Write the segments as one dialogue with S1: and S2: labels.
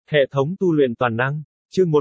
S1: Hệ thống tu luyện toàn năng. Chương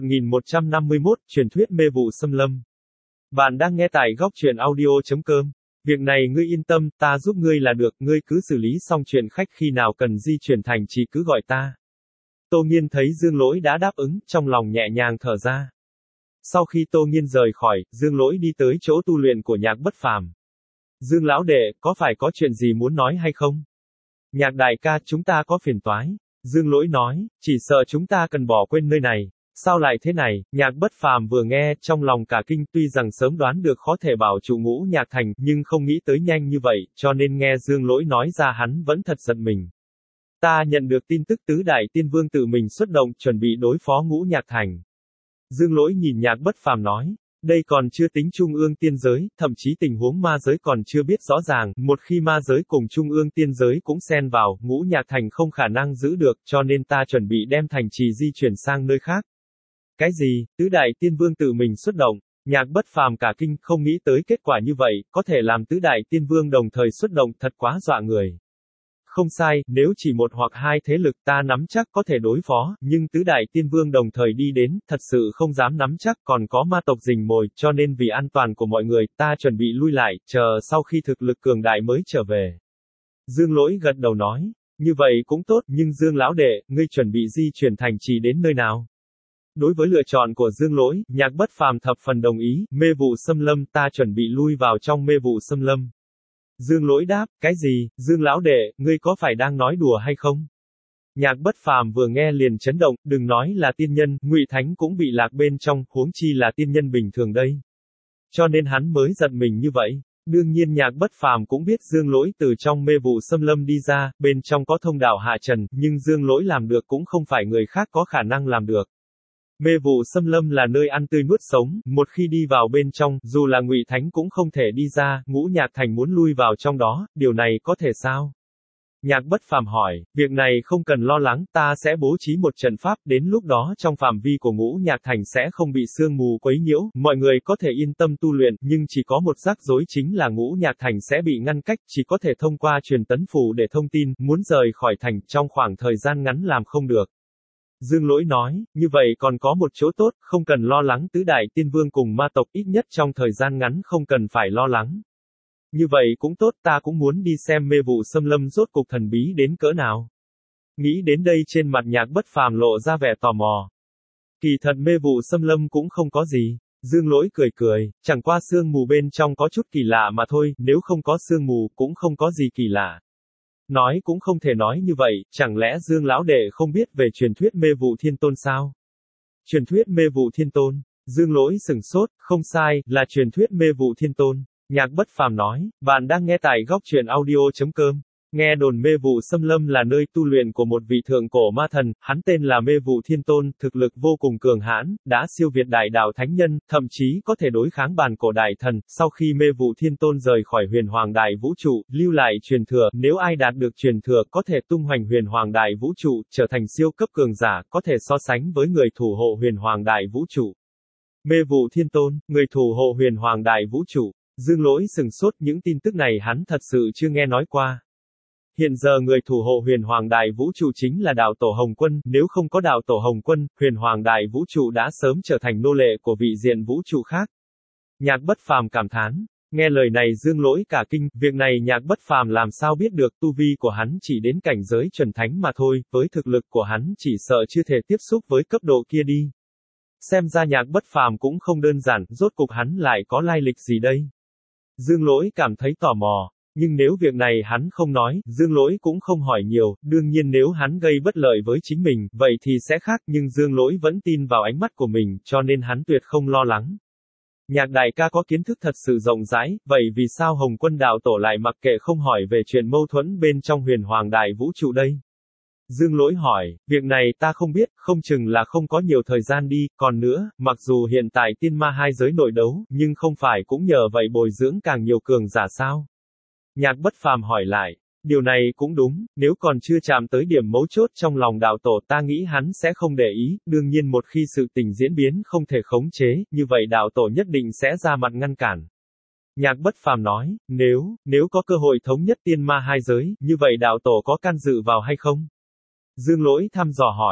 S1: 1151, truyền thuyết mê vụ xâm lâm. Bạn đang nghe tại góc truyện audio.com. Việc này ngươi yên tâm, ta giúp ngươi là được, ngươi cứ xử lý xong chuyện khách khi nào cần di chuyển thành trì cứ gọi ta. Tô Nghiên thấy Dương Lỗi đã đáp ứng, trong lòng nhẹ nhàng thở ra. Sau khi Tô Nghiên rời khỏi, Dương Lỗi đi tới chỗ tu luyện của Nhạc Bất Phàm. Dương lão đệ, có phải có chuyện gì muốn nói hay không? Nhạc đại ca, chúng ta có phiền toái. Dương Lỗi nói, chỉ sợ chúng ta cần bỏ quên nơi này. Sao lại thế này? Nhạc Bất Phàm vừa nghe, trong lòng cả kinh, tuy rằng sớm đoán được khó thể bảo trụ Ngũ Nhạc Thành, nhưng không nghĩ tới nhanh như vậy, cho nên nghe Dương Lỗi nói ra hắn vẫn thật giận mình. Ta nhận được tin tức tứ đại tiên vương tự mình xuất động, chuẩn bị đối phó Ngũ Nhạc Thành. Dương Lỗi nhìn Nhạc Bất Phàm nói, đây còn chưa tính trung ương tiên giới, thậm chí tình huống ma giới còn chưa biết rõ ràng, một khi ma giới cùng trung ương tiên giới cũng xen vào, Ngũ Nhạc Thành không khả năng giữ được, cho nên ta chuẩn bị đem thành trì di chuyển sang nơi khác. Cái gì? Tứ đại tiên vương tự mình xuất động? Nhạc Bất Phàm cả kinh, không nghĩ tới kết quả như vậy, có thể làm tứ đại tiên vương đồng thời xuất động, thật quá dọa người. Không sai, nếu chỉ một hoặc hai thế lực ta nắm chắc có thể đối phó, nhưng tứ đại tiên vương đồng thời đi đến, thật sự không dám nắm chắc, còn có ma tộc rình mồi, cho nên vì an toàn của mọi người, ta chuẩn bị lui lại, chờ sau khi thực lực cường đại mới trở về. Dương Lỗi gật đầu nói, như vậy cũng tốt, nhưng Dương lão đệ, ngươi chuẩn bị di chuyển thành trì đến nơi nào? Đối với lựa chọn của Dương Lỗi, Nhạc Bất Phàm thập phần đồng ý, mê vụ xâm lâm, ta chuẩn bị lui vào trong mê vụ xâm lâm. Dương Lỗi đáp, cái gì? Dương lão đệ, ngươi có phải đang nói đùa hay không? Nhạc Bất Phàm vừa nghe liền chấn động, đừng nói là tiên nhân, Ngụy Thánh cũng bị lạc bên trong, huống chi là tiên nhân bình thường đây. Cho nên hắn mới giận mình như vậy. Đương nhiên Nhạc Bất Phàm cũng biết Dương Lỗi từ trong mê vụ xâm lâm đi ra, bên trong có thông đạo hạ trần, nhưng Dương Lỗi làm được cũng không phải người khác có khả năng làm được. Mê vụ xâm lâm là nơi ăn tươi nuốt sống, một khi đi vào bên trong, dù là Ngụy Thánh cũng không thể đi ra, Ngũ Nhạc Thành muốn lui vào trong đó, điều này có thể sao? Nhạc Bất Phàm hỏi, việc này không cần lo lắng, ta sẽ bố trí một trận pháp, đến lúc đó trong phạm vi của Ngũ Nhạc Thành sẽ không bị sương mù quấy nhiễu, mọi người có thể yên tâm tu luyện, nhưng chỉ có một rắc rối chính là Ngũ Nhạc Thành sẽ bị ngăn cách, chỉ có thể thông qua truyền tấn phù để thông tin, muốn rời khỏi thành, trong khoảng thời gian ngắn làm không được. Dương Lỗi nói, như vậy còn có một chỗ tốt, không cần lo lắng tứ đại tiên vương cùng ma tộc, ít nhất trong thời gian ngắn không cần phải lo lắng. Như vậy cũng tốt, ta cũng muốn đi xem mê vụ xâm lâm rốt cục thần bí đến cỡ nào. Nghĩ đến đây trên mặt Nhạc Bất Phàm lộ ra vẻ tò mò. Kỳ thật mê vụ xâm lâm cũng không có gì. Dương Lỗi cười cười, chẳng qua sương mù bên trong có chút kỳ lạ mà thôi, nếu không có sương mù cũng không có gì kỳ lạ. Nói cũng không thể nói như vậy, chẳng lẽ Dương lão đệ không biết về truyền thuyết mê vụ thiên tôn sao? Truyền thuyết mê vụ thiên tôn. Dương Lỗi sửng sốt, không sai, là truyền thuyết mê vụ thiên tôn. Nhạc Bất Phàm nói, bạn đang nghe tại góc truyện audio.com. Nghe đồn mê vụ xâm lâm là nơi tu luyện của một vị thượng cổ ma thần, hắn tên là Mê Vụ Thiên Tôn, thực lực vô cùng cường hãn, đã siêu việt đại đạo thánh nhân, thậm chí có thể đối kháng bàn cổ đại thần. Sau khi Mê Vụ Thiên Tôn rời khỏi huyền hoàng đại vũ trụ, lưu lại truyền thừa, nếu ai đạt được truyền thừa có thể tung hoành huyền hoàng đại vũ trụ, trở thành siêu cấp cường giả, có thể so sánh với người thủ hộ huyền hoàng đại vũ trụ. Mê Vụ Thiên Tôn, người thủ hộ huyền hoàng đại vũ trụ. Dương Lỗi sừng sốt, những tin tức này hắn thật sự chưa nghe nói qua. Hiện giờ người thủ hộ huyền hoàng đại vũ trụ chính là đạo tổ Hồng Quân, nếu không có đạo tổ Hồng Quân, huyền hoàng đại vũ trụ đã sớm trở thành nô lệ của vị diện vũ trụ khác. Nhạc Bất Phàm cảm thán, nghe lời này Dương Lỗi cả kinh, việc này Nhạc Bất Phàm làm sao biết được, tu vi của hắn chỉ đến cảnh giới chuẩn thánh mà thôi, với thực lực của hắn chỉ sợ chưa thể tiếp xúc với cấp độ kia đi. Xem ra Nhạc Bất Phàm cũng không đơn giản, rốt cục hắn lại có lai lịch gì đây? Dương Lỗi cảm thấy tò mò. Nhưng nếu việc này hắn không nói, Dương Lỗi cũng không hỏi nhiều, đương nhiên nếu hắn gây bất lợi với chính mình, vậy thì sẽ khác, nhưng Dương Lỗi vẫn tin vào ánh mắt của mình, cho nên hắn tuyệt không lo lắng. Nhạc đại ca có kiến thức thật sự rộng rãi, vậy vì sao Hồng Quân đạo tổ lại mặc kệ không hỏi về chuyện mâu thuẫn bên trong huyền hoàng đại vũ trụ đây? Dương Lỗi hỏi, việc này ta không biết, không chừng là không có nhiều thời gian đi, còn nữa, mặc dù hiện tại tiên ma hai giới nội đấu, nhưng không phải cũng nhờ vậy bồi dưỡng càng nhiều cường giả sao? Nhạc Bất Phàm hỏi lại, điều này cũng đúng, nếu còn chưa chạm tới điểm mấu chốt trong lòng đạo tổ ta nghĩ hắn sẽ không để ý, đương nhiên một khi sự tình diễn biến không thể khống chế, như vậy đạo tổ nhất định sẽ ra mặt ngăn cản. Nhạc Bất Phàm nói, nếu có cơ hội thống nhất tiên ma hai giới, như vậy đạo tổ có can dự vào hay không? Dương Lỗi thăm dò hỏi,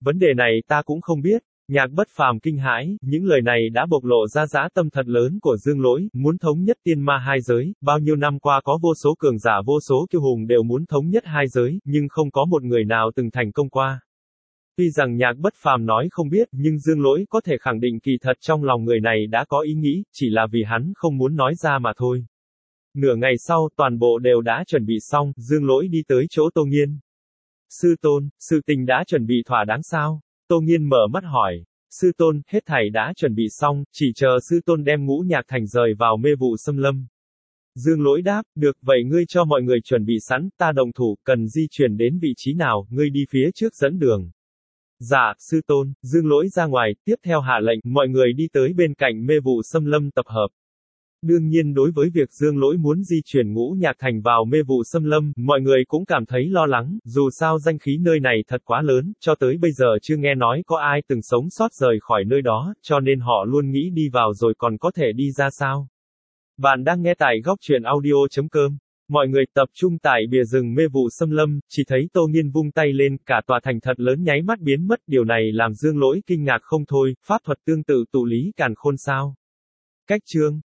S1: Vấn đề này ta cũng không biết. Nhạc Bất Phàm kinh hãi, những lời này đã bộc lộ ra dã tâm thật lớn của Dương Lỗi, muốn thống nhất tiên ma hai giới, bao nhiêu năm qua có vô số cường giả vô số kiêu hùng đều muốn thống nhất hai giới, nhưng không có một người nào từng thành công qua. Tuy rằng Nhạc Bất Phàm nói không biết, nhưng Dương Lỗi có thể khẳng định kỳ thật trong lòng người này đã có ý nghĩ, chỉ là vì hắn không muốn nói ra mà thôi. Nửa ngày sau, toàn bộ đều đã chuẩn bị xong, Dương Lỗi đi tới chỗ Tô Nghiên. Sư tôn, sự tình đã chuẩn bị thỏa đáng sao? Tô Nghiên mở mắt hỏi. Sư tôn, hết thảy đã chuẩn bị xong, chỉ chờ sư tôn đem Ngũ Nhạc Thành rời vào mê vụ xâm lâm. Dương Lỗi đáp, được, vậy ngươi cho mọi người chuẩn bị sẵn, ta đồng thủ, cần di chuyển đến vị trí nào, ngươi đi phía trước dẫn đường. Dạ, sư tôn. Dương Lỗi ra ngoài, tiếp theo hạ lệnh, mọi người đi tới bên cạnh mê vụ xâm lâm tập hợp. Đương nhiên đối với việc Dương Lỗi muốn di chuyển Ngũ Nhạc Thành vào mê vụ xâm lâm, mọi người cũng cảm thấy lo lắng, dù sao danh khí nơi này thật quá lớn, cho tới bây giờ chưa nghe nói có ai từng sống sót rời khỏi nơi đó, cho nên họ luôn nghĩ đi vào rồi còn có thể đi ra sao. Bạn đang nghe tại góc truyện audio.com. Mọi người tập trung tại bìa rừng mê vụ xâm lâm, chỉ thấy Tô Nghiên vung tay lên, cả tòa thành thật lớn nháy mắt biến mất, điều này làm Dương Lỗi kinh ngạc không thôi, pháp thuật tương tự tụ lý càn khôn sao. Cách chương